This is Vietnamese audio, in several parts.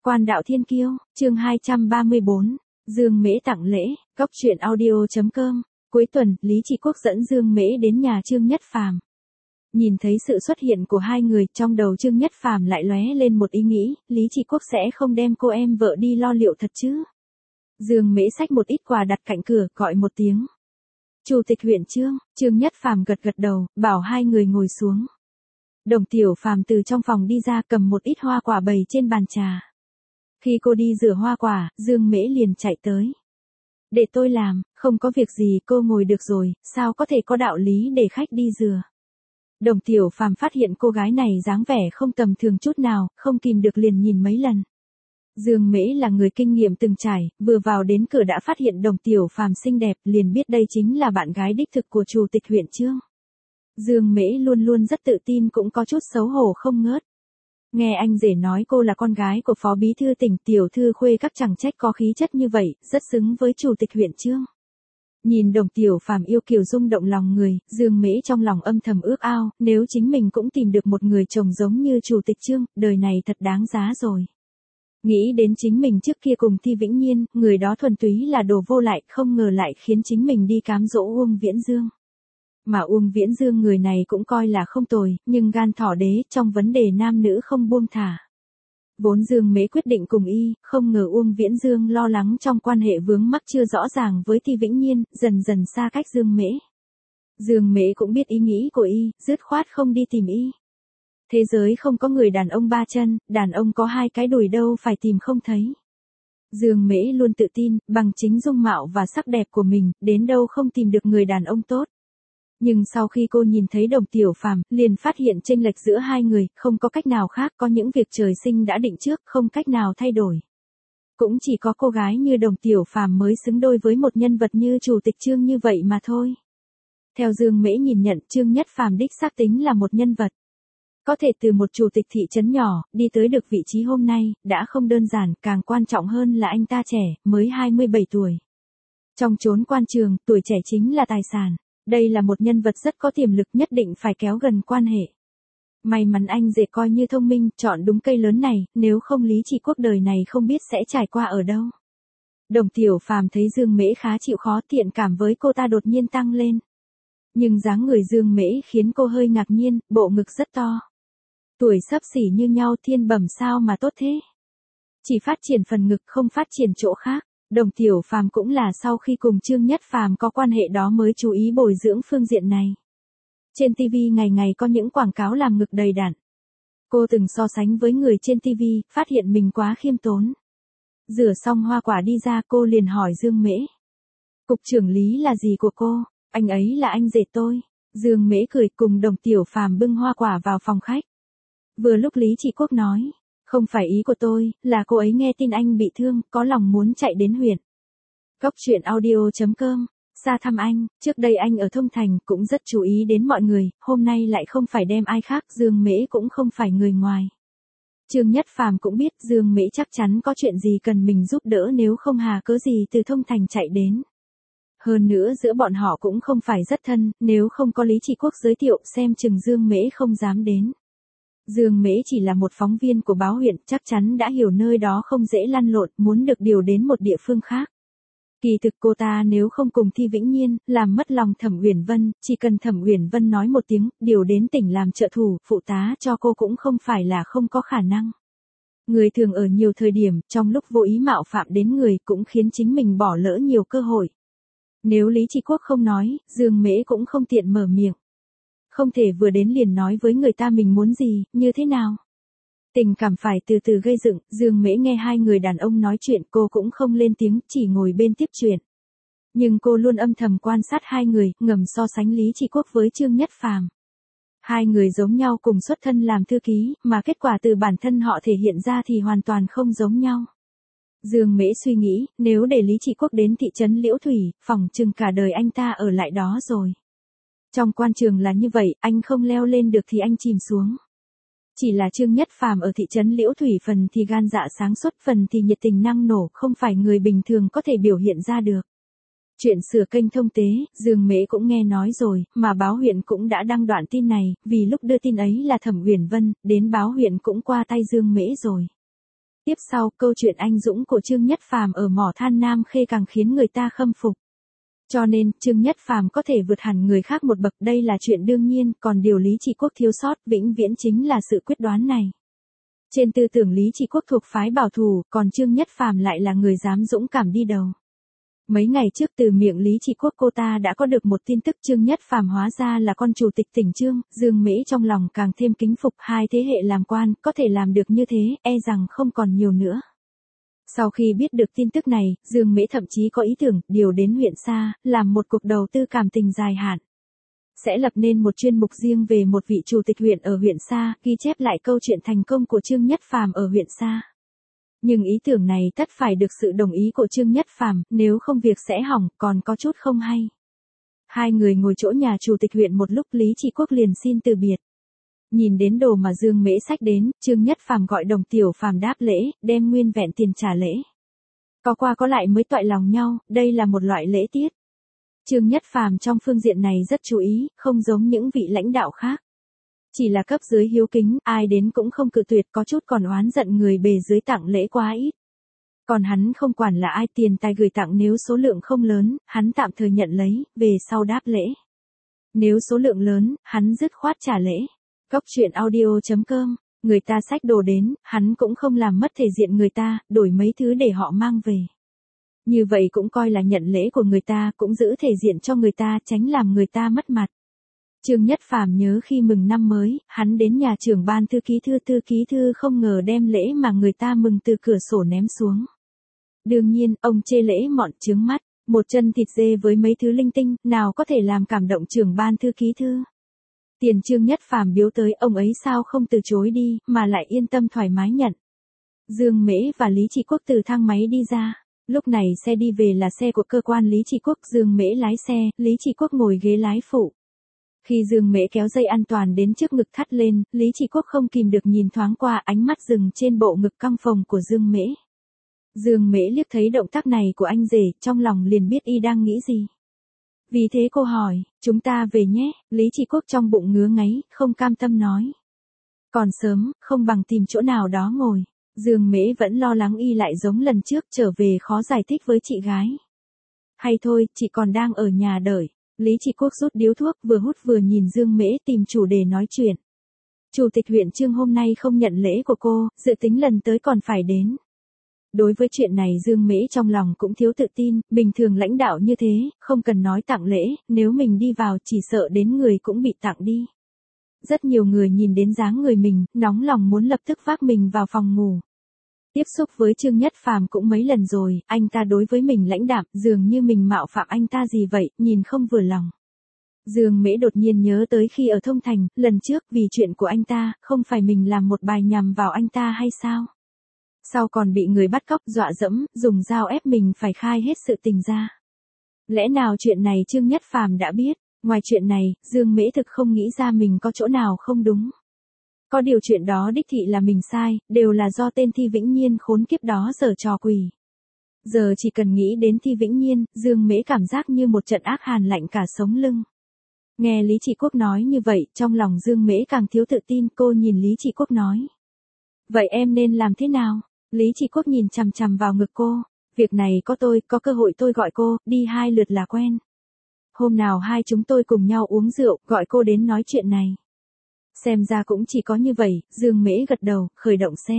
Quan đạo thiên kiêu, chương 234, Dương Mễ tặng lễ, Góc truyện audio.com. Cuối tuần, Lý Chỉ Quốc dẫn Dương Mễ đến nhà Trương Nhất Phàm. Nhìn thấy sự xuất hiện của hai người, trong đầu Trương Nhất Phàm lại lóe lên một ý nghĩ, Lý Chỉ Quốc sẽ không đem cô em vợ đi lo liệu thật chứ? Dương Mễ xách một ít quà đặt cạnh cửa, gọi một tiếng. Chủ tịch huyện Trương Nhất Phàm gật gật đầu, bảo hai người ngồi xuống. Đồng Tiểu Phàm từ trong phòng đi ra, cầm một ít hoa quả bày trên bàn trà. Khi cô đi rửa hoa quả, Dương Mễ liền chạy tới. Để tôi làm, không có việc gì, cô ngồi được rồi, sao có thể có đạo lý để khách đi rửa. Đồng Tiểu Phàm phát hiện cô gái này dáng vẻ không tầm thường chút nào, không kìm được liền nhìn mấy lần. Dương Mễ là người kinh nghiệm từng trải, vừa vào đến cửa đã phát hiện Đồng Tiểu Phàm xinh đẹp, liền biết đây chính là bạn gái đích thực của chủ tịch huyện Trương. Dương Mễ luôn luôn rất tự tin, cũng có chút xấu hổ không ngớt. Nghe anh rể nói cô là con gái của phó bí thư tỉnh, tiểu thư khuê các, chẳng trách có khí chất như vậy, rất xứng với chủ tịch huyện Trương. Nhìn Đồng Tiểu Phàm yêu kiều rung động lòng người, Dương Mễ trong lòng âm thầm ước ao, nếu chính mình cũng tìm được một người chồng giống như chủ tịch Trương, đời này thật đáng giá rồi. Nghĩ đến chính mình trước kia cùng Thi Vĩnh Nhiên, người đó thuần túy là đồ vô lại, không ngờ lại khiến chính mình đi cám dỗ Uông Viễn Dương. Mà Uông Viễn Dương người này cũng coi là không tồi, nhưng gan thỏ đế, trong vấn đề nam nữ không buông thả. Vốn Dương Mễ quyết định cùng y, không ngờ Uông Viễn Dương lo lắng trong quan hệ vướng mắc chưa rõ ràng với Thi Vĩnh Nhiên, dần dần xa cách Dương Mễ. Dương Mễ cũng biết ý nghĩ của y, dứt khoát không đi tìm y. Thế giới không có người đàn ông ba chân, đàn ông có hai cái đùi đâu phải tìm không thấy. Dương Mễ luôn tự tin, bằng chính dung mạo và sắc đẹp của mình, đến đâu không tìm được người đàn ông tốt. Nhưng sau khi cô nhìn thấy Đồng Tiểu Phàm, liền phát hiện chênh lệch giữa hai người, không có cách nào khác, có những việc trời sinh đã định trước, không cách nào thay đổi. Cũng chỉ có cô gái như Đồng Tiểu Phàm mới xứng đôi với một nhân vật như chủ tịch Trương như vậy mà thôi. Theo Dương Mễ nhìn nhận, Trương Nhất Phàm đích xác tính là một nhân vật. Có thể từ một chủ tịch thị trấn nhỏ, đi tới được vị trí hôm nay, đã không đơn giản, càng quan trọng hơn là anh ta trẻ, mới 27 tuổi. Trong chốn quan trường, tuổi trẻ chính là tài sản. Đây là một nhân vật rất có tiềm lực, nhất định phải kéo gần quan hệ. May mắn anh rể coi như thông minh, chọn đúng cây lớn này, nếu không Lý Chỉ Quốc đời này không biết sẽ trải qua ở đâu. Đồng Tiểu Phàm thấy Dương Mễ khá chịu khó, thiện cảm với cô ta đột nhiên tăng lên. Nhưng dáng người Dương Mễ khiến cô hơi ngạc nhiên, bộ ngực rất to. Tuổi xấp xỉ như nhau, thiên bẩm sao mà tốt thế. Chỉ phát triển phần ngực, không phát triển chỗ khác. Đồng Tiểu Phàm cũng là sau khi cùng Trương Nhất Phàm có quan hệ đó mới chú ý bồi dưỡng phương diện này. Trên TV ngày ngày có những quảng cáo làm ngực đầy đặn. Cô từng so sánh với người trên TV, phát hiện mình quá khiêm tốn. Rửa xong hoa quả đi ra, cô liền hỏi Dương Mễ. Cục trưởng Lý là gì của cô? Anh ấy là anh rể tôi. Dương Mễ cười, cùng Đồng Tiểu Phàm bưng hoa quả vào phòng khách. Vừa lúc Lý Chỉ Quốc nói. Không phải ý của tôi, là cô ấy nghe tin anh bị thương, có lòng muốn chạy đến huyện. Góc truyện audio.com. Ra thăm anh, trước đây anh ở Thông Thành cũng rất chú ý đến mọi người, hôm nay lại không phải đem ai khác, Dương Mễ cũng không phải người ngoài. Trương Nhất Phàm cũng biết Dương Mễ chắc chắn có chuyện gì cần mình giúp đỡ, nếu không hà cớ gì từ Thông Thành chạy đến. Hơn nữa giữa bọn họ cũng không phải rất thân, nếu không có Lý Chỉ Quốc giới thiệu, xem chừng Dương Mễ không dám đến. Dương Mễ chỉ là một phóng viên của báo huyện, chắc chắn đã hiểu nơi đó không dễ lăn lộn, muốn được điều đến một địa phương khác. Kỳ thực cô ta nếu không cùng Thi Vĩnh Nhiên, làm mất lòng Thẩm Uyển Vân, chỉ cần Thẩm Uyển Vân nói một tiếng, điều đến tỉnh làm trợ thủ, phụ tá cho cô cũng không phải là không có khả năng. Người thường ở nhiều thời điểm, trong lúc vô ý mạo phạm đến người cũng khiến chính mình bỏ lỡ nhiều cơ hội. Nếu Lý Chỉ Quốc không nói, Dương Mễ cũng không tiện mở miệng. Không thể vừa đến liền nói với người ta mình muốn gì, như thế nào. Tình cảm phải từ từ gây dựng, Dương Mễ nghe hai người đàn ông nói chuyện, cô cũng không lên tiếng, chỉ ngồi bên tiếp chuyện. Nhưng cô luôn âm thầm quan sát hai người, ngầm so sánh Lý Chỉ Quốc với Trương Nhất Phàm. Hai người giống nhau cùng xuất thân làm thư ký, mà kết quả từ bản thân họ thể hiện ra thì hoàn toàn không giống nhau. Dương Mễ suy nghĩ, nếu để Lý Chỉ Quốc đến thị trấn Liễu Thủy, phỏng chừng cả đời anh ta ở lại đó rồi. Trong quan trường là như vậy, anh không leo lên được thì anh chìm xuống. Chỉ là Trương Nhất Phàm ở thị trấn Liễu Thủy, phần thì gan dạ sáng suốt, phần thì nhiệt tình năng nổ, không phải người bình thường có thể biểu hiện ra được. Chuyện sửa kênh thông tế, Dương Mễ cũng nghe nói rồi, mà báo huyện cũng đã đăng đoạn tin này, vì lúc đưa tin ấy là Thẩm Uyển Vân, đến báo huyện cũng qua tay Dương Mễ rồi. Tiếp sau, câu chuyện anh dũng của Trương Nhất Phàm ở mỏ than Nam Khê càng khiến người ta khâm phục. Cho nên, Trương Nhất Phàm có thể vượt hẳn người khác một bậc, đây là chuyện đương nhiên, còn điều Lý Trị Quốc thiếu sót vĩnh viễn chính là sự quyết đoán này. Trên tư tưởng Lý Trị Quốc thuộc phái bảo thủ, còn Trương Nhất Phàm lại là người dám dũng cảm đi đầu. Mấy ngày trước từ miệng Lý Trị Quốc cô ta đã có được một tin tức Trương Nhất Phàm hóa ra là con chủ tịch tỉnh Trương, Dương Mễ trong lòng càng thêm kính phục, hai thế hệ làm quan, có thể làm được như thế, e rằng không còn nhiều nữa. Sau khi biết được tin tức này, Dương Mễ thậm chí có ý tưởng điều đến huyện Sa, làm một cuộc đầu tư cảm tình dài hạn. Sẽ lập nên một chuyên mục riêng về một vị chủ tịch huyện ở huyện Sa, ghi chép lại câu chuyện thành công của Trương Nhất Phàm ở huyện Sa. Nhưng ý tưởng này tất phải được sự đồng ý của Trương Nhất Phàm, nếu không việc sẽ hỏng, còn có chút không hay. Hai người ngồi chỗ nhà chủ tịch huyện một lúc, Lý Trị Quốc liền xin từ biệt. Nhìn đến đồ mà Dương Mễ xách đến, Trương Nhất Phàm gọi Đồng Tiểu Phàm đáp lễ, đem nguyên vẹn tiền trả lễ. Có qua có lại mới toại lòng nhau, đây là một loại lễ tiết. Trương Nhất Phàm trong phương diện này rất chú ý, không giống những vị lãnh đạo khác. Chỉ là cấp dưới hiếu kính, ai đến cũng không cự tuyệt, có chút còn oán giận người bề dưới tặng lễ quá ít. Còn hắn không quản là ai, tiền tài gửi tặng nếu số lượng không lớn, hắn tạm thời nhận lấy, về sau đáp lễ. Nếu số lượng lớn, hắn dứt khoát trả lễ. Cốc truyện audio.com, người ta xách đồ đến, hắn cũng không làm mất thể diện người ta, đổi mấy thứ để họ mang về. Như vậy cũng coi là nhận lễ của người ta, cũng giữ thể diện cho người ta, tránh làm người ta mất mặt. Trương Nhất Phàm nhớ khi mừng năm mới, hắn đến nhà trưởng ban thư ký thư không ngờ đem lễ mà người ta mừng từ cửa sổ ném xuống. Đương nhiên, ông chê lễ mọn chướng mắt, một chân thịt dê với mấy thứ linh tinh, nào có thể làm cảm động trưởng ban thư ký thư. Tiền Trương Nhất Phàm biếu tới, ông ấy sao không từ chối đi, mà lại yên tâm thoải mái nhận. Dương Mễ và Lý Trị Quốc từ thang máy đi ra. Lúc này xe đi về là xe của cơ quan Lý Trị Quốc, Dương Mễ lái xe, Lý Trị Quốc ngồi ghế lái phụ. Khi Dương Mễ kéo dây an toàn đến trước ngực thắt lên, Lý Trị Quốc không kìm được nhìn thoáng qua, ánh mắt dừng trên bộ ngực căng phồng của Dương Mễ. Dương Mễ liếc thấy động tác này của anh rể, trong lòng liền biết y đang nghĩ gì. Vì thế cô hỏi, chúng ta về nhé, Lý Trị Quốc trong bụng ngứa ngáy, không cam tâm nói. Còn sớm, không bằng tìm chỗ nào đó ngồi. Dương Mễ vẫn lo lắng y lại giống lần trước, trở về khó giải thích với chị gái. Hay thôi, chị còn đang ở nhà đợi. Lý Trị Quốc rút điếu thuốc, vừa hút vừa nhìn Dương Mễ tìm chủ đề nói chuyện. Chủ tịch huyện Trương hôm nay không nhận lễ của cô, dự tính lần tới còn phải đến. Đối với chuyện này Dương Mễ trong lòng cũng thiếu tự tin, bình thường lãnh đạo như thế, không cần nói tặng lễ, nếu mình đi vào chỉ sợ đến người cũng bị tặng đi. Rất nhiều người nhìn đến dáng người mình, nóng lòng muốn lập tức vác mình vào phòng ngủ. Tiếp xúc với Trương Nhất Phàm cũng mấy lần rồi, anh ta đối với mình lãnh đạm, dường như mình mạo phạm anh ta gì vậy, nhìn không vừa lòng. Dương Mễ đột nhiên nhớ tới khi ở Thông Thành, lần trước vì chuyện của anh ta, không phải mình làm một bài nhằm vào anh ta hay sao? Sau còn bị người bắt cóc dọa dẫm, dùng dao ép mình phải khai hết sự tình ra. Lẽ nào chuyện này Trương Nhất Phàm đã biết? Ngoài chuyện này, Dương Mễ thực không nghĩ ra mình có chỗ nào không đúng. Có điều chuyện đó đích thị là mình sai, đều là do tên Thi Vĩnh Nhiên khốn kiếp đó giở trò quỷ. Giờ chỉ cần nghĩ đến Thi Vĩnh Nhiên, Dương Mễ cảm giác như một trận ác hàn lạnh cả sống lưng. Nghe Lý Trị Quốc nói như vậy, trong lòng Dương Mễ càng thiếu tự tin, cô nhìn Lý Trị Quốc nói. Vậy em nên làm thế nào? Lý Trị Quốc nhìn chằm chằm vào ngực cô. Việc này có cơ hội tôi gọi cô, đi 2 lượt là quen. Hôm nào hai chúng tôi cùng nhau uống rượu, gọi cô đến nói chuyện này. Xem ra cũng chỉ có như vậy, Dương Mễ gật đầu, khởi động xe.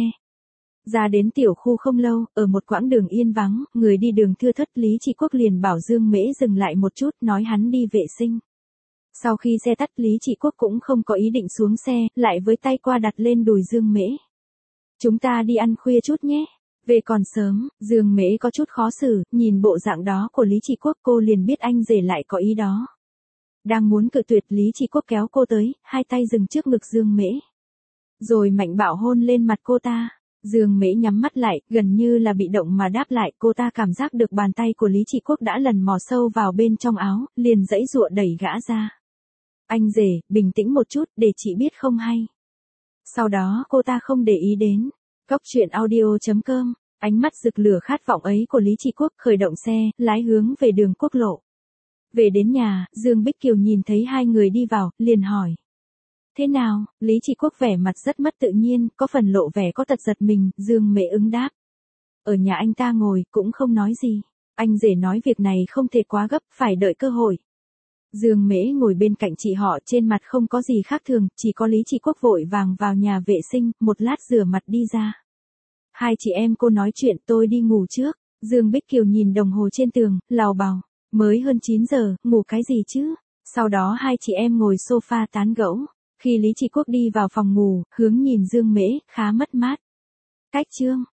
Ra đến tiểu khu không lâu, ở một quãng đường yên vắng, người đi đường thưa thớt, Lý Trị Quốc liền bảo Dương Mễ dừng lại một chút, nói hắn đi vệ sinh. Sau khi xe tắt, Lý Trị Quốc cũng không có ý định xuống xe, lại với tay qua đặt lên đùi Dương Mễ. Chúng ta đi ăn khuya chút nhé. Về còn sớm, Dương Mễ có chút khó xử, nhìn bộ dạng đó của Lý Trị Quốc cô liền biết anh rể lại có ý đó. Đang muốn cự tuyệt, Lý Trị Quốc kéo cô tới, hai tay dừng trước ngực Dương Mễ. Rồi mạnh bạo hôn lên mặt cô ta. Dương Mễ nhắm mắt lại, gần như là bị động mà đáp lại, cô ta cảm giác được bàn tay của Lý Trị Quốc đã lần mò sâu vào bên trong áo, liền giãy giụa đẩy gã ra. Anh rể, bình tĩnh một chút, để chị biết không hay. Sau đó cô ta không để ý đến. Cốc truyện audio.com, ánh mắt rực lửa khát vọng ấy của Lý Trị Quốc khởi động xe, lái hướng về đường quốc lộ. Về đến nhà, Dương Bích Kiều nhìn thấy hai người đi vào, liền hỏi. Thế nào? Lý Chỉ Quốc vẻ mặt rất mất tự nhiên, có phần lộ vẻ có tật giật mình, Dương Mễ ứng đáp. Ở nhà anh ta ngồi, cũng không nói gì. Anh rể nói việc này không thể quá gấp, phải đợi cơ hội. Dương Mễ ngồi bên cạnh chị họ, trên mặt không có gì khác thường, chỉ có Lý Chỉ Quốc vội vàng vào nhà vệ sinh, một lát rửa mặt đi ra. Hai chị em cô nói chuyện, tôi đi ngủ trước. Dương Bích Kiều nhìn đồng hồ trên tường, lào bào. Mới hơn 9 giờ, ngủ cái gì chứ? Sau đó hai chị em ngồi sofa tán gẫu. Khi Lý Chỉ Quốc đi vào phòng ngủ, hướng nhìn Dương Mễ, khá mất mát. Cách chương.